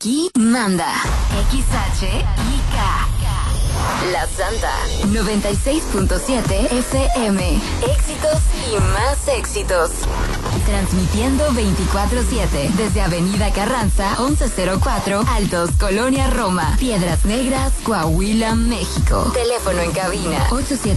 Aquí manda XHIK. La Santa 96.7 FM. Éxitos y más éxitos. Transmitiendo 24/7 desde Avenida Carranza 1104, Altos, Colonia Roma, Piedras Negras, Coahuila, México. Teléfono en cabina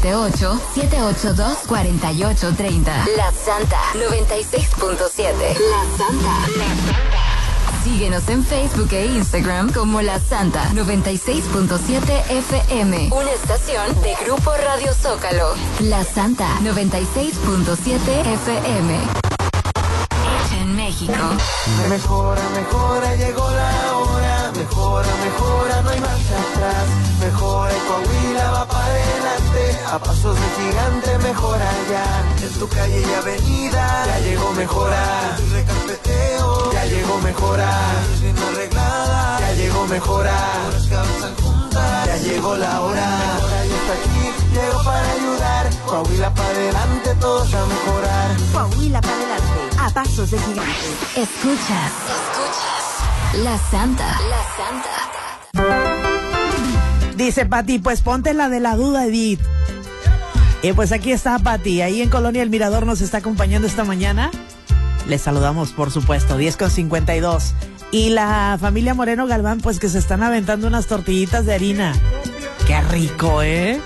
878-782-4830. La Santa 96.7. La Santa. Síguenos en Facebook e Instagram como La Santa 96.7 FM. Una estación de Grupo Radio Zócalo. La Santa 96.7 FM. Hecha en México. Mejora, mejora, llegó la hora. Mejora, mejora, no hay marcha atrás. Mejora y Coahuila va para adelante. A pasos de gigante, mejora ya. En tu calle y avenida ya llegó mejora. Tu recarpeteo ya llegó mejora. Bien arreglada ya llegó mejora. Horas que avanzan juntas ya llegó la hora. Mejora ya está aquí, llegó para ayudar. Coahuila para adelante, todos a mejorar. Coahuila para adelante, a pasos de gigante. Escuchas La Santa. La Santa. Dice Pati, pues ponte la de la duda, Edith. Y pues aquí está Pati, ahí en Colonia El Mirador nos está acompañando esta mañana. Les saludamos, por supuesto, 10:52. Y la familia Moreno Galván, pues que se están aventando unas tortillitas de harina. ¡Qué rico, eh!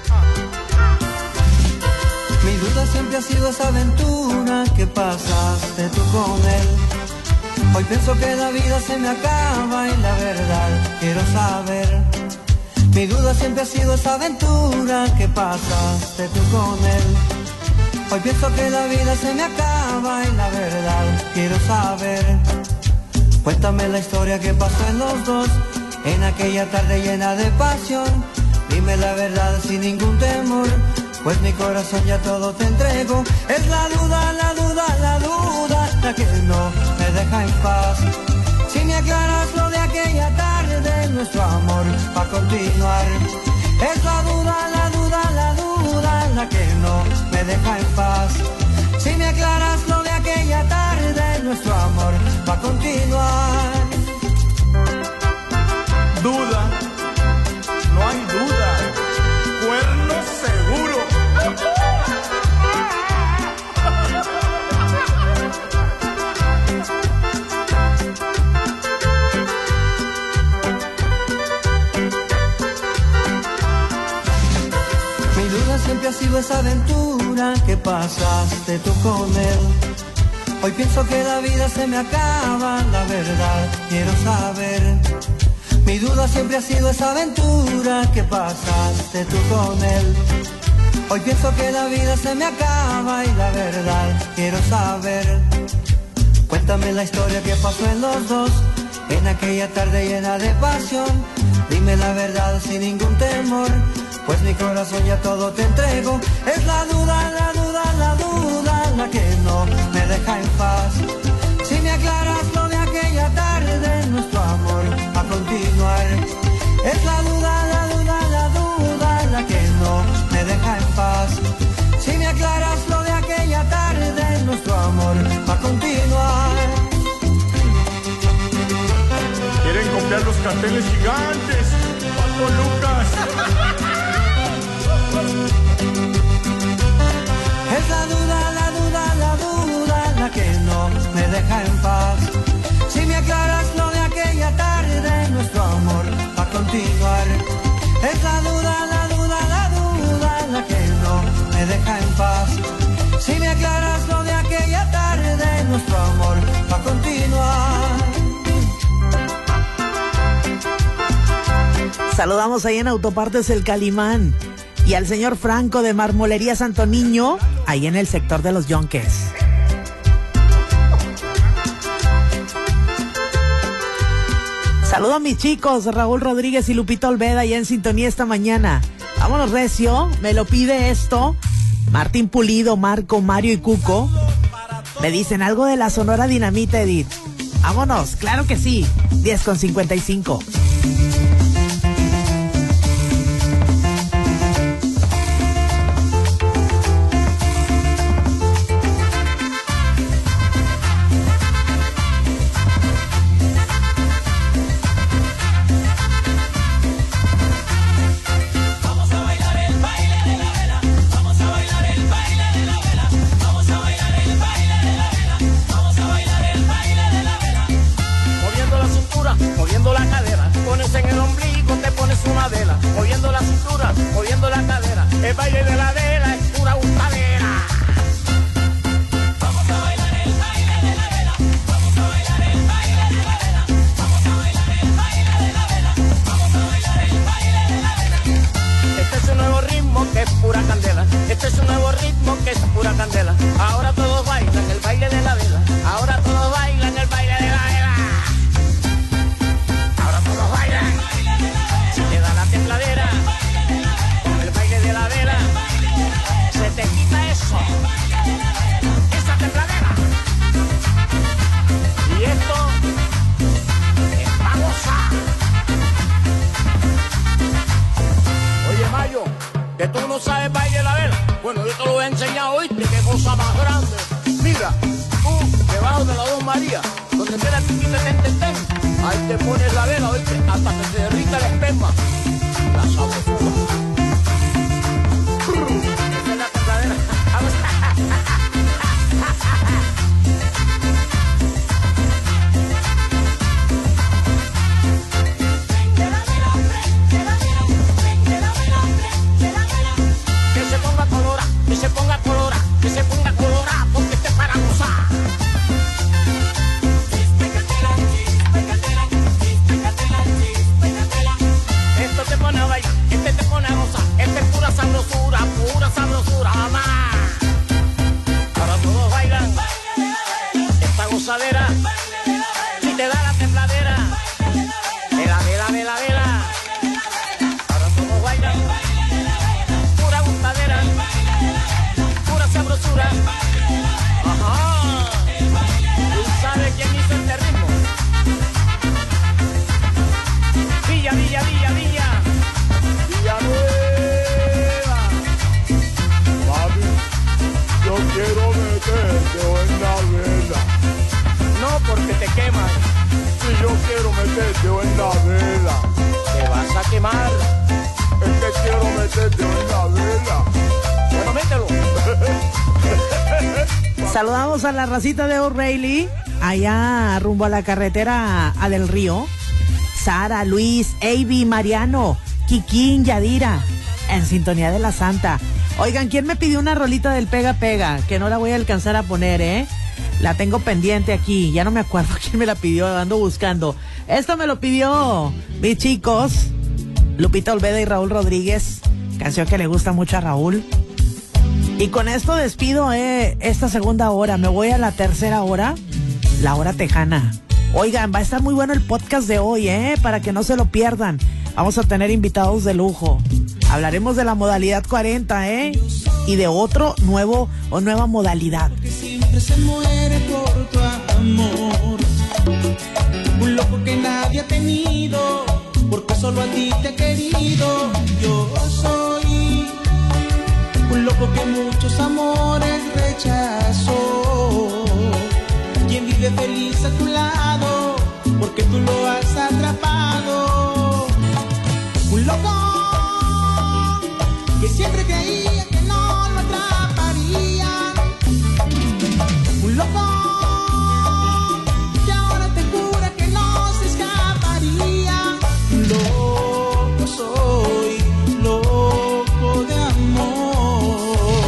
Mi duda siempre ha sido esa aventura que pasaste tú con él. Hoy pienso que la vida se me acaba y la verdad quiero saber. Mi duda siempre ha sido esa aventura que pasaste tú con él. Hoy pienso que la vida se me acaba y la verdad quiero saber. Cuéntame la historia que pasó en los dos, en aquella tarde llena de pasión. Dime la verdad sin ningún temor, pues mi corazón ya todo te entrego. Es la duda, la duda, la duda, la que no me deja en paz. Si me aclaras lo de aquella tarde, nuestro amor va a continuar. Es la duda, la duda, la duda, la que no me deja en paz. Si me aclaras lo de aquella tarde, nuestro amor va a continuar. Duda, no hay duda, cuerno seguro. Mi duda siempre ha sido esa aventura que pasaste tú con él. Hoy pienso que la vida se me acaba, la verdad quiero saber. Mi duda siempre ha sido esa aventura que pasaste tú con él. Hoy pienso que la vida se me acaba y la verdad quiero saber. Cuéntame la historia que pasó en los dos, en aquella tarde llena de pasión. Dime la verdad sin ningún temor, pues mi corazón ya todo te entrego. Es la duda, la duda, la duda, la que no me deja en paz. Si me aclaras lo de aquella tarde, nuestro amor va a continuar. Es la duda, la duda, la duda, la que no me deja en paz. Si me aclaras lo de aquella tarde, nuestro amor va a continuar. Quieren copiar los carteles gigantes, Pato Lucas. Es la duda, la duda, la duda, la que no me deja en paz. Si me aclaras lo de aquella tarde, nuestro amor va a continuar. Es la duda, la duda, la duda, la que no me deja en paz. Si me aclaras lo de aquella tarde, nuestro amor va a continuar. Saludamos ahí en Autopartes El Calimán y al señor Franco de Marmolería Santo Niño, ahí en el sector de los Yonques. Saludo a mis chicos, Raúl Rodríguez y Lupita Olveda, ya en sintonía esta mañana. Vámonos recio, me lo pide esto. Martín Pulido, Marco, Mario y Cuco. Me dicen algo de la Sonora Dinamita, Edith. Vámonos, claro que sí, 10:55. moviendo la cadera, pones en el ombligo, te pones una vela, moviendo la cintura, moviendo la cadera, el baile de la vela es pura gustadera. Vamos a bailar el baile de la vela, vamos a bailar el baile de la vela, vamos a bailar el baile de la vela, vamos a bailar el baile de la vela. Este es un nuevo ritmo que es pura candela, este es un nuevo ritmo que es pura candela. Ahora todos bailan el baile de la vela, ahora todos bailan el baile de la vela. Ahora todos bailan, si te da la tembladera, con el baile de la vela, se te quita eso, esa tembladera. Y esto es pa' gozar. Oye, Mayo, que tú no sabes baile de la vela. Bueno, yo te lo voy a enseñar hoy, qué cosa más grande. Mira, tú, debajo de la Dos María, donde queda el piquito ten, ahí te pones la vela, oíste, hasta que se derrita el esperma. La sabrosura. Esa es la tembladera. Que se ponga colora, que se ponga colora, que se ponga colora, porque este es para gozar. Esto te pone a bailar, este te pone a gozar, este es pura sabrosura, mamá. Ahora todos bailan esta gozadera, si te da la tembladera, vela. Ahora todos bailan pura gustadera, pura sabrosura. Ajá. ¿Tú sabes quién hizo este ritmo? Villa Nueva. Mami, yo quiero meterte en la vela. No, porque te queman, Si yo quiero meterte en la vela. te vas a quemar. Es que quiero meterte en la vela. Bueno, mételo. Saludamos a la racita de O'Reilly, allá rumbo a la carretera a Del Río. Sara, Luis, Avi, Mariano, Kikín, Yadira, en sintonía de la Santa. Oigan, ¿quién me pidió una rolita del Pega Pega? Que no la voy a alcanzar a poner, ¿eh? La tengo pendiente aquí, ya no me acuerdo quién me la pidió, ando buscando. Esto me lo pidió mis chicos, Lupita Olveda y Raúl Rodríguez, canción que le gusta mucho a Raúl. Y con esto despido esta segunda hora, me voy a la tercera hora, la hora tejana. Oigan, va a estar muy bueno el podcast de hoy, para que no se lo pierdan. Vamos a tener invitados de lujo. Hablaremos de la modalidad 40, y de otro nuevo o nueva modalidad. Que siempre se muere por tu amor. Un loco que nadie ha tenido, porque solo a ti te he querido. Yo soy un loco que muchos amores rechazó. Quien vive feliz a tu lado, porque tú lo has atrapado. Un loco que siempre creía que no lo atraparía. Un loco que ahora te jura que no se escaparía. Loco soy, loco de amor.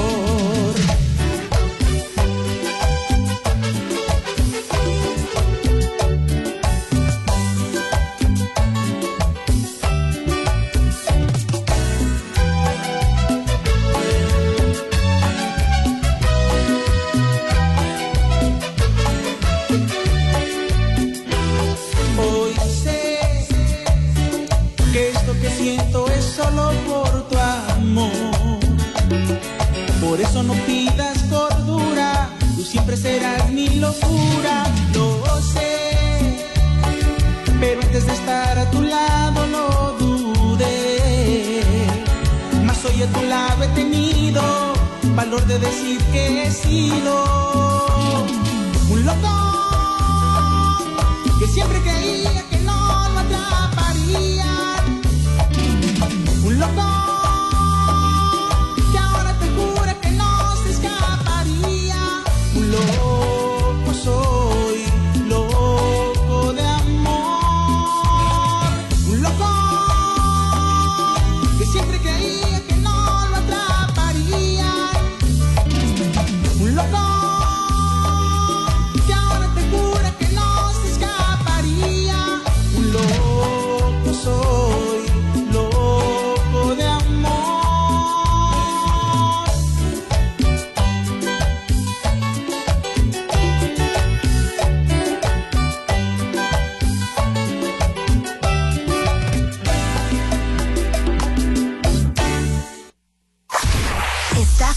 Siento es solo por tu amor. Por eso no pidas cordura, tú siempre serás mi locura. Lo sé, pero antes de estar a tu lado lo dudé. Mas hoy a tu lado he tenido valor de decir que he sido un loco que siempre creía que no lo atraparía. Un loco que ahora te jura que no se escaparía. Un loco soy, loco de amor.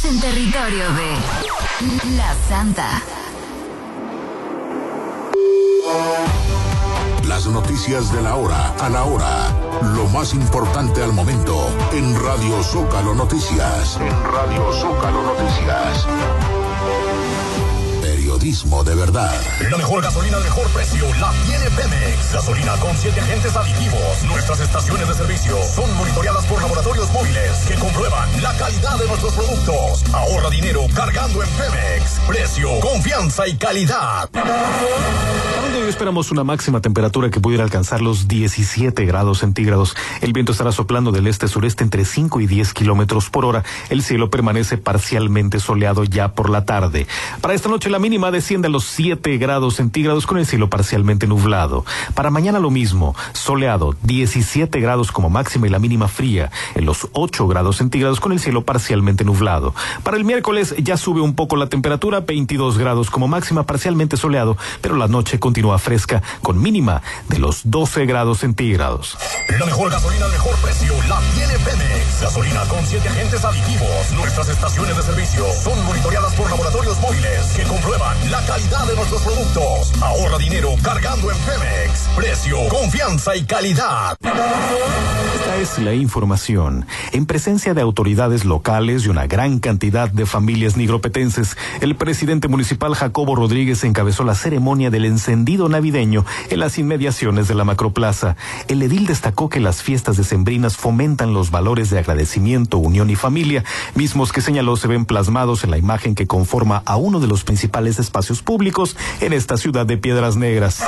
en territorio de La Santa. Las noticias de la hora a la hora. Lo más importante al momento en Radio Zócalo Noticias. En Radio Zócalo Noticias. Periodismo de verdad. La mejor gasolina al mejor precio la tiene Pemex. Gasolina con 7 agentes aditivos. Nuestras estaciones de servicio son monitoreadas por laboratorios móviles que comprueban la calidad de nuestros productos. Ahorra dinero cargando en Pemex. Precio, confianza y calidad. Hoy esperamos una máxima temperatura que pudiera alcanzar los 17 grados centígrados. El viento estará soplando del este-sureste entre 5 y 10 kilómetros por hora. El cielo permanece parcialmente soleado ya por la tarde. Para esta noche la mínima desciende a los 7 grados centígrados con el cielo parcialmente nublado. Para mañana lo mismo, soleado, 17 grados como máxima y la mínima fría, en los 8 grados centígrados con el cielo parcialmente nublado. Para el miércoles ya sube un poco la temperatura, 22 grados como máxima, parcialmente soleado, pero la noche continúa fresca con mínima de los 12 grados centígrados. La mejor gasolina al mejor precio la tiene Pemex. Gasolina con 7 agentes aditivos. Nuestras estaciones de servicio son monitoreadas por laboratorios móviles que comprueban la calidad de nuestros productos. Ahorra dinero cargando en Pemex. Precio, confianza y calidad. Esta es la información. En presencia de autoridades locales y una gran cantidad de familias nigropetenses, el presidente municipal Jacobo Rodríguez encabezó la ceremonia del encendido navideño en las inmediaciones de la Macroplaza. El edil destacó que las fiestas decembrinas fomentan los valores de agradecimiento, unión y familia, mismos que señaló se ven plasmados en la imagen que conforma a uno de los principales espacios públicos en esta ciudad de Piedras Negras.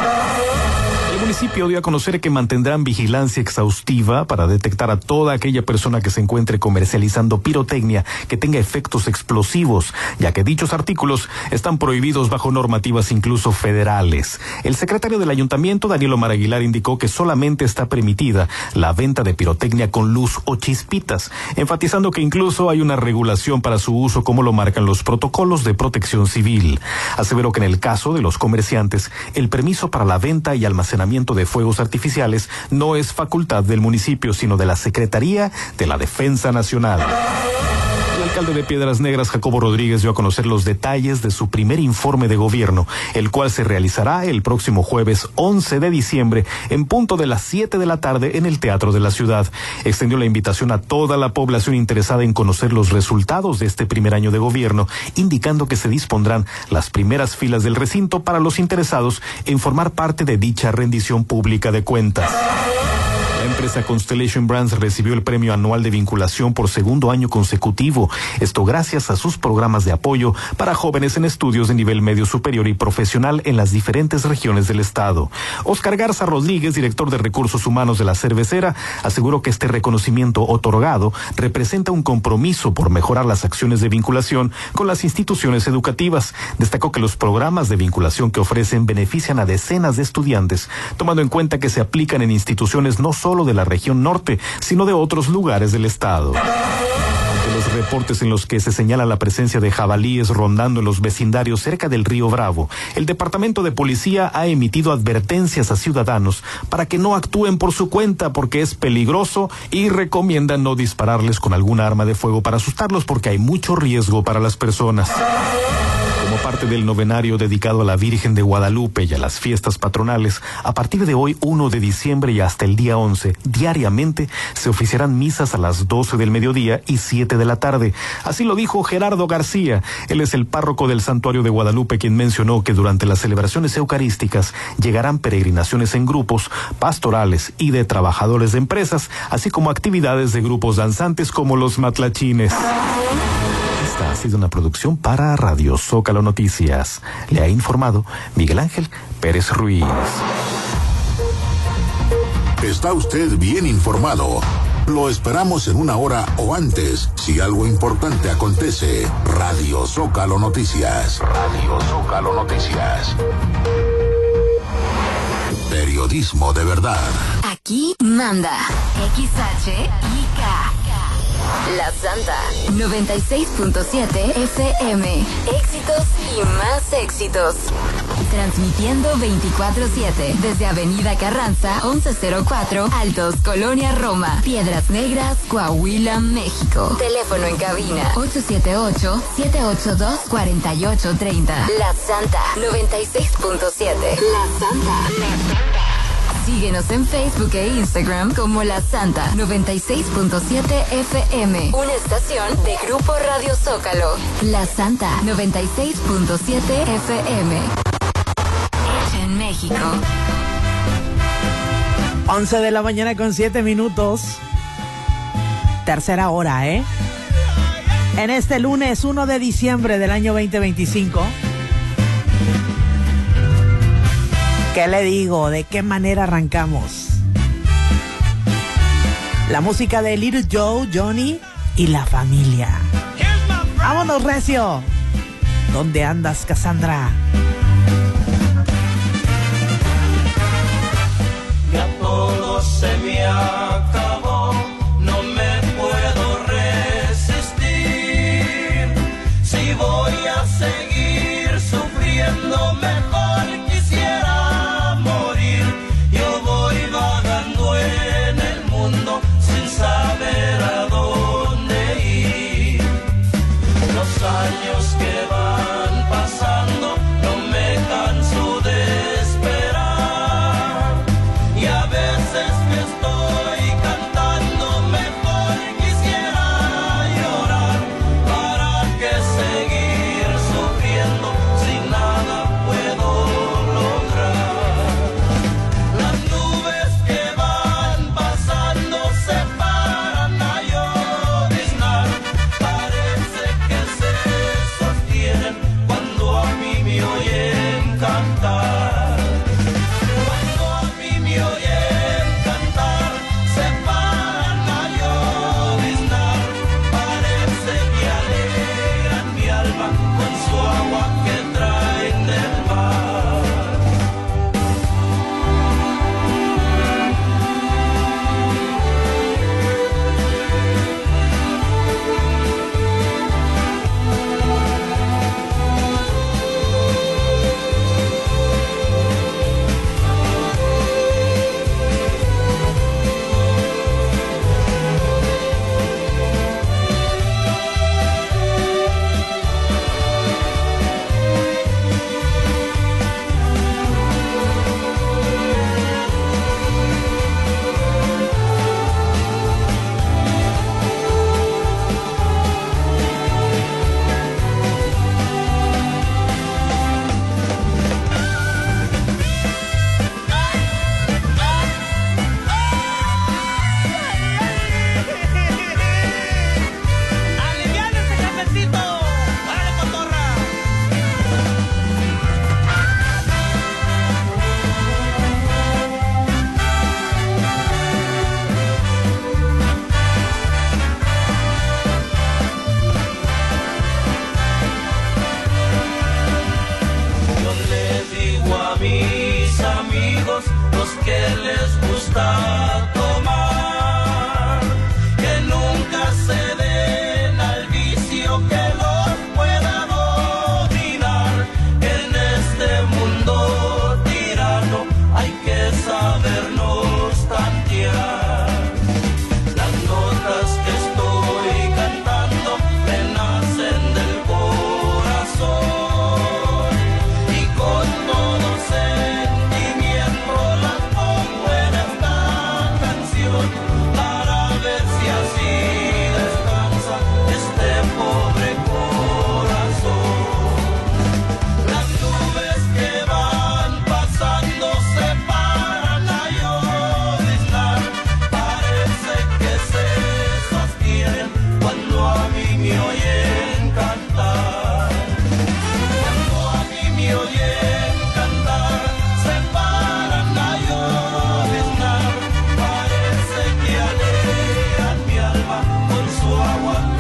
El municipio dio a conocer que mantendrán vigilancia exhaustiva para detectar a toda aquella persona que se encuentre comercializando pirotecnia que tenga efectos explosivos, ya que dichos artículos están prohibidos bajo normativas incluso federales. El secretario del ayuntamiento, Daniel Omar Aguilar, indicó que solamente está permitida la venta de pirotecnia con luz o chispitas, enfatizando que incluso hay una regulación para su uso como lo marcan los protocolos de protección civil. Aseveró que en el caso de los comerciantes, el permiso para la venta y almacenamiento de fuegos artificiales no es facultad del municipio, sino de la Secretaría de la Defensa Nacional. El alcalde de Piedras Negras, Jacobo Rodríguez, dio a conocer los detalles de su primer informe de gobierno, el cual se realizará el próximo jueves 11 de diciembre en punto de las 7 de la tarde en el Teatro de la Ciudad. Extendió la invitación a toda la población interesada en conocer los resultados de este primer año de gobierno, indicando que se dispondrán las primeras filas del recinto para los interesados en formar parte de dicha rendición pública de cuentas. La empresa Constellation Brands recibió el premio anual de vinculación por segundo año consecutivo. Esto gracias a sus programas de apoyo para jóvenes en estudios de nivel medio superior y profesional en las diferentes regiones del estado. Óscar Garza Rodríguez, director de Recursos Humanos de la cervecera, aseguró que este reconocimiento otorgado representa un compromiso por mejorar las acciones de vinculación con las instituciones educativas. Destacó que los programas de vinculación que ofrecen benefician a decenas de estudiantes, tomando en cuenta que se aplican en instituciones no solo de la región norte, sino de otros lugares del estado. Ante los reportes en los que se señala la presencia de jabalíes rondando en los vecindarios cerca del río Bravo, el Departamento de Policía ha emitido advertencias a ciudadanos para que no actúen por su cuenta porque es peligroso y recomienda no dispararles con alguna arma de fuego para asustarlos porque hay mucho riesgo para las personas. Como parte del novenario dedicado a la Virgen de Guadalupe y a las fiestas patronales, a partir de hoy 1 de diciembre y hasta el día 11, diariamente se oficiarán misas a las 12 del mediodía y 7 de la tarde. Así lo dijo Gerardo García. Él es el párroco del Santuario de Guadalupe, quien mencionó que durante las celebraciones eucarísticas llegarán peregrinaciones en grupos, pastorales y de trabajadores de empresas, así como actividades de grupos danzantes como los matlachines. Esta ha sido una producción para Radio Zócalo Noticias. Le ha informado Miguel Ángel Pérez Ruiz. Está usted bien informado. Lo esperamos en una hora o antes, si algo importante acontece. Radio Zócalo Noticias. Radio Zócalo Noticias. Periodismo de verdad. Aquí manda XHIK. La Santa 96.7 FM. Éxitos y más éxitos. Transmitiendo 24/7 desde Avenida Carranza, 1104, Altos, Colonia Roma, Piedras Negras, Coahuila, México. Teléfono en cabina 878-782-4830. La Santa 96.7. La Santa. Síguenos en Facebook e Instagram como La Santa 96.7 FM. Una estación de Grupo Radio Zócalo. La Santa 96.7 FM. Hecha en México. 11 de la mañana con 7 minutos. Tercera hora, ¿eh? En este lunes 1 de diciembre del año 2025. ¿Qué le digo? ¿De qué manera arrancamos? La música de Little Joe, Johnny y la familia. ¡Vámonos, recio! ¿Dónde andas, Cassandra? Ya todo se me acabó, no me puedo resistir. Si voy a seguir sufriendo, mejor quisiera morir. Yo voy vagando en el mundo sin saber a dónde ir. Los años que van pasando, no me canso de esperar. Y a veces me estoy cantando, mejor quisiera llorar. ¿Para qué seguir sufriendo si nada puedo lograr? Las nubes que van pasando se paran a lloviznar. Parece que se sostienen cuando a mí me oyen cantar. Cuando a mí me oyen cantar, se paran a lloviznar. Parece que alegran mi alma con su agua que traen del mar. ¡Aliviane ese cafecito! ¡Órale, cotorra! Yo le digo a mis amigos, los que les gusta tomar, que nunca se den al vicio que los pueda dominar. En este mundo tirano hay que sabernos tantear. Las notas que estoy cantando me nacen del corazón y con todo sentimiento las pongo en esta canción para ver si así descansa este pobre corazón. Las nubes que van pasando se paran a lloviznar. Parece que se sostienen cuando a mí me oyen cantar. Cuando a mí me oyen cantar, se paran a lloviznar. Parece que alegran mi alma con su agua